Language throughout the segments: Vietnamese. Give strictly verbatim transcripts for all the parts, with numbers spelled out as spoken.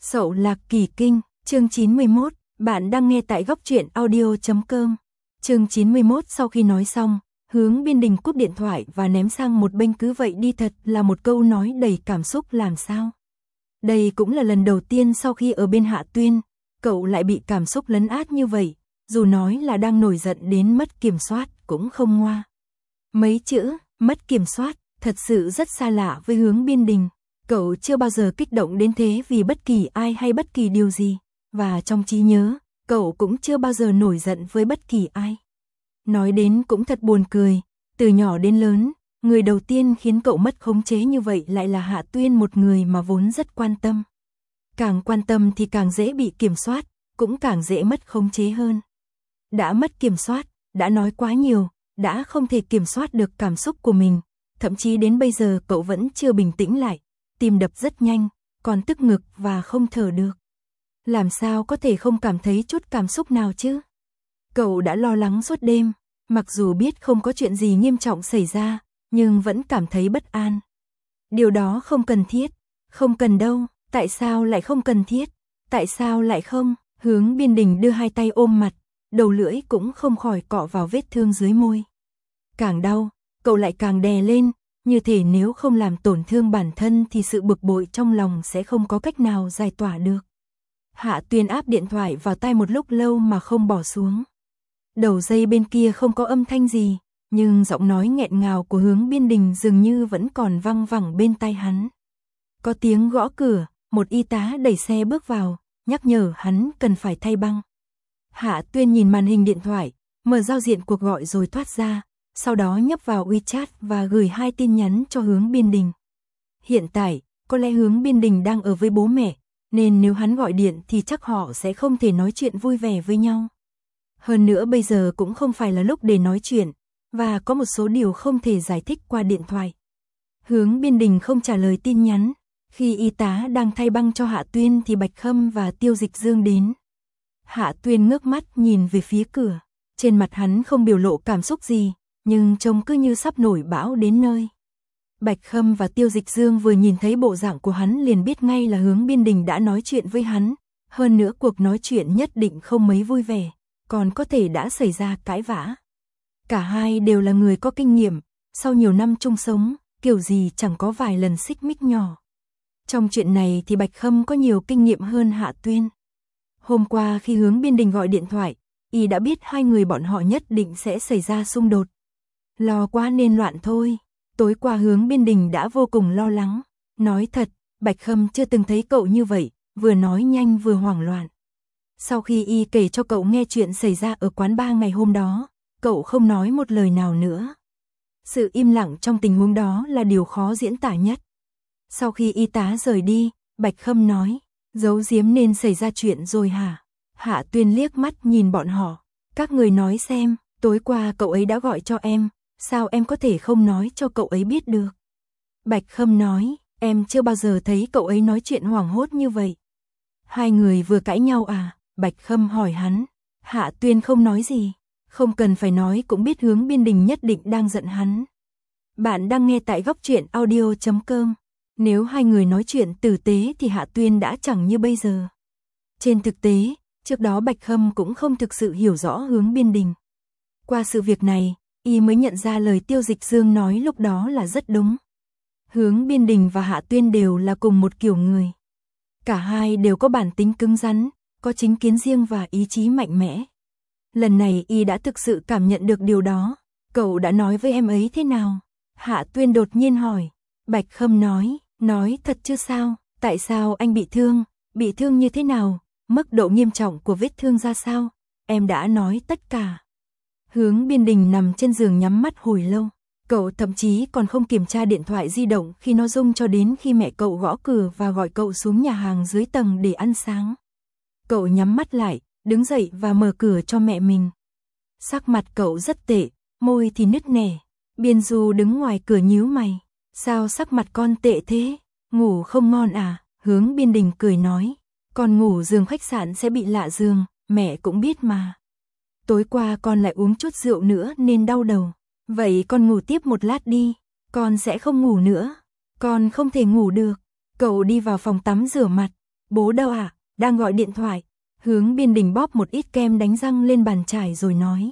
Sậu Lạc Kỳ Kinh, chương chín mươi mốt, bạn đang nghe tại góc truyện audio chấm com. Chương chín mươi mốt sau khi nói xong, Hướng Biên Đình cúp điện thoại và ném sang một bên cứ vậy đi, thật là một câu nói đầy cảm xúc làm sao. Đây cũng là lần đầu tiên sau khi ở bên Hạ Tuyên, cậu lại bị cảm xúc lấn át như vậy, dù nói là đang nổi giận đến mất kiểm soát cũng không ngoa. Mấy chữ, mất kiểm soát, thật sự rất xa lạ với Hướng Biên Đình. Cậu chưa bao giờ kích động đến thế vì bất kỳ ai hay bất kỳ điều gì, và trong trí nhớ, cậu cũng chưa bao giờ nổi giận với bất kỳ ai. Nói đến cũng thật buồn cười, từ nhỏ đến lớn, người đầu tiên khiến cậu mất khống chế như vậy lại là Hạ Tuyên, một người mà vốn rất quan tâm. Càng quan tâm thì càng dễ bị kiểm soát, cũng càng dễ mất khống chế hơn. Đã mất kiểm soát, đã nói quá nhiều, đã không thể kiểm soát được cảm xúc của mình, thậm chí đến bây giờ cậu vẫn chưa bình tĩnh lại. Tim đập rất nhanh, còn tức ngực và không thở được. Làm sao có thể không cảm thấy chút cảm xúc nào chứ? Cậu đã lo lắng suốt đêm, mặc dù biết không có chuyện gì nghiêm trọng xảy ra, nhưng vẫn cảm thấy bất an. Điều đó không cần thiết, không cần đâu, tại sao lại không cần thiết, tại sao lại không? Hướng Biên Đình đưa hai tay ôm mặt, đầu lưỡi cũng không khỏi cọ vào vết thương dưới môi. Càng đau, cậu lại càng đè lên. Như thể nếu không làm tổn thương bản thân thì sự bực bội trong lòng sẽ không có cách nào giải tỏa được. Hạ Tuyên áp điện thoại vào tai một lúc lâu mà không bỏ xuống. Đầu dây bên kia không có âm thanh gì, nhưng giọng nói nghẹn ngào của Hướng Biên Đình dường như vẫn còn văng vẳng bên tai hắn. Có tiếng gõ cửa, một y tá đẩy xe bước vào, nhắc nhở hắn cần phải thay băng. Hạ Tuyên nhìn màn hình điện thoại, mở giao diện cuộc gọi rồi thoát ra. Sau đó nhấp vào WeChat và gửi hai tin nhắn cho Hướng Biên Đình. Hiện tại, có lẽ Hướng Biên Đình đang ở với bố mẹ, nên nếu hắn gọi điện thì chắc họ sẽ không thể nói chuyện vui vẻ với nhau. Hơn nữa bây giờ cũng không phải là lúc để nói chuyện, và có một số điều không thể giải thích qua điện thoại. Hướng Biên Đình không trả lời tin nhắn. Khi y tá đang thay băng cho Hạ Tuyên thì Bạch Khâm và Tiêu Dịch Dương đến. Hạ Tuyên ngước mắt nhìn về phía cửa, trên mặt hắn không biểu lộ cảm xúc gì, nhưng trông cứ như sắp nổi bão đến nơi. Bạch Khâm và Tiêu Dịch Dương vừa nhìn thấy bộ dạng của hắn liền biết ngay là Hướng Biên Đình đã nói chuyện với hắn, hơn nữa cuộc nói chuyện nhất định không mấy vui vẻ, còn có thể đã xảy ra cãi vã. Cả hai đều là người có kinh nghiệm, sau nhiều năm chung sống, kiểu gì chẳng có vài lần xích mích nhỏ. Trong chuyện này thì Bạch Khâm có nhiều kinh nghiệm hơn Hạ Tuyên. Hôm qua khi Hướng Biên Đình gọi điện thoại, y đã biết hai người bọn họ nhất định sẽ xảy ra xung đột. Lo quá nên loạn thôi. Tối qua Hướng Biên Đình đã vô cùng lo lắng. Nói thật, Bạch Khâm chưa từng thấy cậu như vậy, vừa nói nhanh vừa hoảng loạn. Sau khi y kể cho cậu nghe chuyện xảy ra ở quán bar ngày hôm đó, cậu không nói một lời nào nữa. Sự im lặng trong tình huống đó là điều khó diễn tả nhất. Sau khi y tá rời đi, Bạch Khâm nói, giấu giếm nên xảy ra chuyện rồi hả? Hạ Tuyên liếc mắt nhìn bọn họ. Các người nói xem, tối qua cậu ấy đã gọi cho em. Sao em có thể không nói cho cậu ấy biết được? Bạch Khâm nói, em chưa bao giờ thấy cậu ấy nói chuyện hoảng hốt như vậy. Hai người vừa cãi nhau à? Bạch Khâm hỏi hắn. Hạ Tuyên không nói gì. Không cần phải nói cũng biết Hướng Biên Đình nhất định đang giận hắn. Bạn đang nghe tại góc truyện audio chấm com. Nếu hai người nói chuyện tử tế thì Hạ Tuyên đã chẳng như bây giờ. Trên thực tế, trước đó Bạch Khâm cũng không thực sự hiểu rõ Hướng Biên Đình. Qua sự việc này, y mới nhận ra lời Tiêu Dịch Dương nói lúc đó là rất đúng. Hướng Biên Đình và Hạ Tuyên đều là cùng một kiểu người. Cả hai đều có bản tính cứng rắn, có chính kiến riêng và ý chí mạnh mẽ. Lần này y đã thực sự cảm nhận được điều đó. Cậu đã nói với em ấy thế nào? Hạ Tuyên đột nhiên hỏi. Bạch Khâm nói, nói thật chứ sao? Tại sao anh bị thương? Bị thương như thế nào? Mức độ nghiêm trọng của vết thương ra sao? Em đã nói tất cả. Hướng Biên Đình nằm trên giường nhắm mắt hồi lâu. Cậu thậm chí còn không kiểm tra điện thoại di động khi nó rung cho đến khi mẹ cậu gõ cửa và gọi cậu xuống nhà hàng dưới tầng để ăn sáng. Cậu nhắm mắt lại, đứng dậy và mở cửa cho mẹ mình. Sắc mặt cậu rất tệ, môi thì nứt nẻ. Biên Du đứng ngoài cửa nhíu mày. Sao sắc mặt con tệ thế? Ngủ không ngon à? Hướng Biên Đình cười nói. Con ngủ giường khách sạn sẽ bị lạ giường, mẹ cũng biết mà. Tối qua con lại uống chút rượu nữa nên đau đầu. Vậy con ngủ tiếp một lát đi. Con sẽ không ngủ nữa. Con không thể ngủ được. Cậu đi vào phòng tắm rửa mặt. Bố đâu à, đang gọi điện thoại. Hướng Biên Đình bóp một ít kem đánh răng lên bàn chải rồi nói.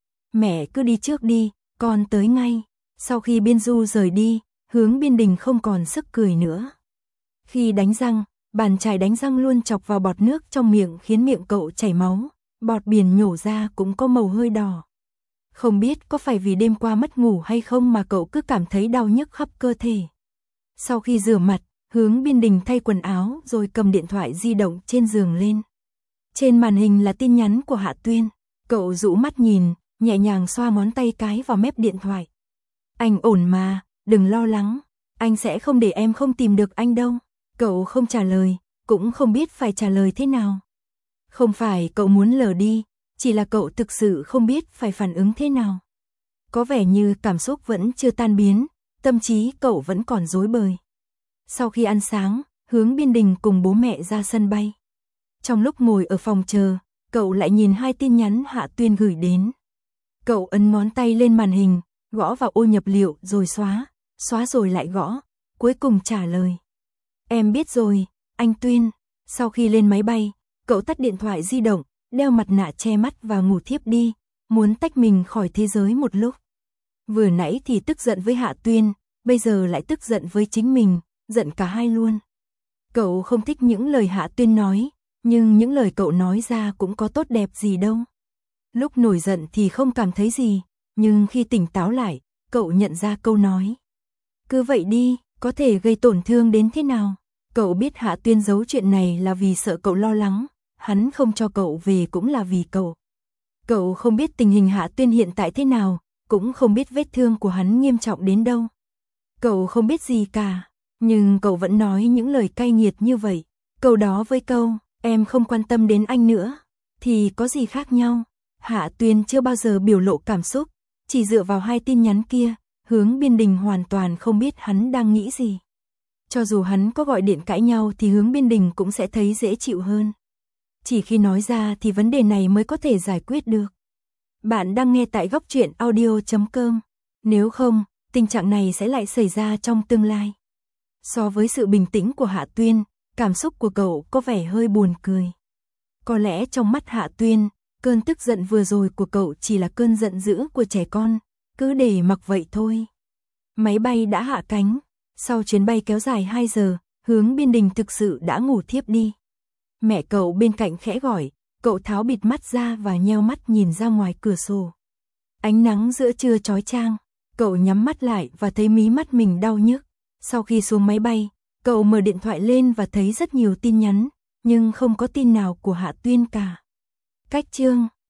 Mẹ cứ đi trước đi, con tới ngay. Sau khi Biên Du rời đi, Hướng Biên Đình không còn sức cười nữa. Khi đánh răng, bàn chải đánh răng luôn chọc vào bọt nước trong miệng khiến miệng cậu chảy máu, bọt biển nhổ ra cũng có màu hơi đỏ. Không biết có phải vì đêm qua mất ngủ hay không mà cậu cứ cảm thấy đau nhức khắp cơ thể. Sau khi rửa mặt, Hướng Biên Đình thay quần áo rồi cầm điện thoại di động trên giường lên. Trên màn hình là tin nhắn của Hạ Tuyên. Cậu dụ mắt nhìn, nhẹ nhàng xoa ngón tay cái vào mép điện thoại. Anh ổn mà, đừng lo lắng, anh sẽ không để em không tìm được anh đâu. Cậu không trả lời, cũng không biết phải trả lời thế nào. Không phải cậu muốn lờ đi, chỉ là cậu thực sự không biết phải phản ứng thế nào. Có vẻ như cảm xúc vẫn chưa tan biến, tâm trí cậu vẫn còn rối bời. Sau khi ăn sáng, Hướng Biên Đình cùng bố mẹ ra sân bay. Trong lúc ngồi ở phòng chờ, cậu lại nhìn hai tin nhắn Hạ Tuyên gửi đến. Cậu ấn ngón tay lên màn hình, gõ vào ô nhập liệu rồi xóa, xóa rồi lại gõ, cuối cùng trả lời. Em biết rồi, anh Tuyên. Sau khi lên máy bay, cậu tắt điện thoại di động, đeo mặt nạ che mắt và ngủ thiếp đi, muốn tách mình khỏi thế giới một lúc. Vừa nãy thì tức giận với Hạ Tuyên, bây giờ lại tức giận với chính mình, giận cả hai luôn. Cậu không thích những lời Hạ Tuyên nói, nhưng những lời cậu nói ra cũng có tốt đẹp gì đâu. Lúc nổi giận thì không cảm thấy gì, nhưng khi tỉnh táo lại, cậu nhận ra câu nói. Cứ vậy đi, có thể gây tổn thương đến thế nào? Cậu biết Hạ Tuyên giấu chuyện này là vì sợ cậu lo lắng, hắn không cho cậu về cũng là vì cậu. Cậu không biết tình hình Hạ Tuyên hiện tại thế nào, cũng không biết vết thương của hắn nghiêm trọng đến đâu. Cậu không biết gì cả, nhưng cậu vẫn nói những lời cay nghiệt như vậy. Câu đó với câu, em không quan tâm đến anh nữa, thì có gì khác nhau? Hạ Tuyên chưa bao giờ biểu lộ cảm xúc, chỉ dựa vào hai tin nhắn kia, Hướng Biên Đình hoàn toàn không biết hắn đang nghĩ gì. Cho dù hắn có gọi điện cãi nhau thì Hướng Biên Đình cũng sẽ thấy dễ chịu hơn. Chỉ khi nói ra thì vấn đề này mới có thể giải quyết được. Bạn đang nghe tại góc truyện audio chấm com. Nếu không, tình trạng này sẽ lại xảy ra trong tương lai. So với sự bình tĩnh của Hạ Tuyên, cảm xúc của cậu có vẻ hơi buồn cười. Có lẽ trong mắt Hạ Tuyên, cơn tức giận vừa rồi của cậu chỉ là cơn giận dữ của trẻ con, cứ để mặc vậy thôi. Máy bay đã hạ cánh, sau chuyến bay kéo dài hai giờ, Hướng Biên Đình thực sự đã ngủ thiếp đi. Mẹ cậu bên cạnh khẽ gọi, cậu tháo bịt mắt ra và nheo mắt nhìn ra ngoài cửa sổ. Ánh nắng giữa trưa chói chang, cậu nhắm mắt lại và thấy mí mắt mình đau nhức. Sau khi xuống máy bay, cậu mở điện thoại lên và thấy rất nhiều tin nhắn, nhưng không có tin nào của Hạ Tuyên cả. Cách chương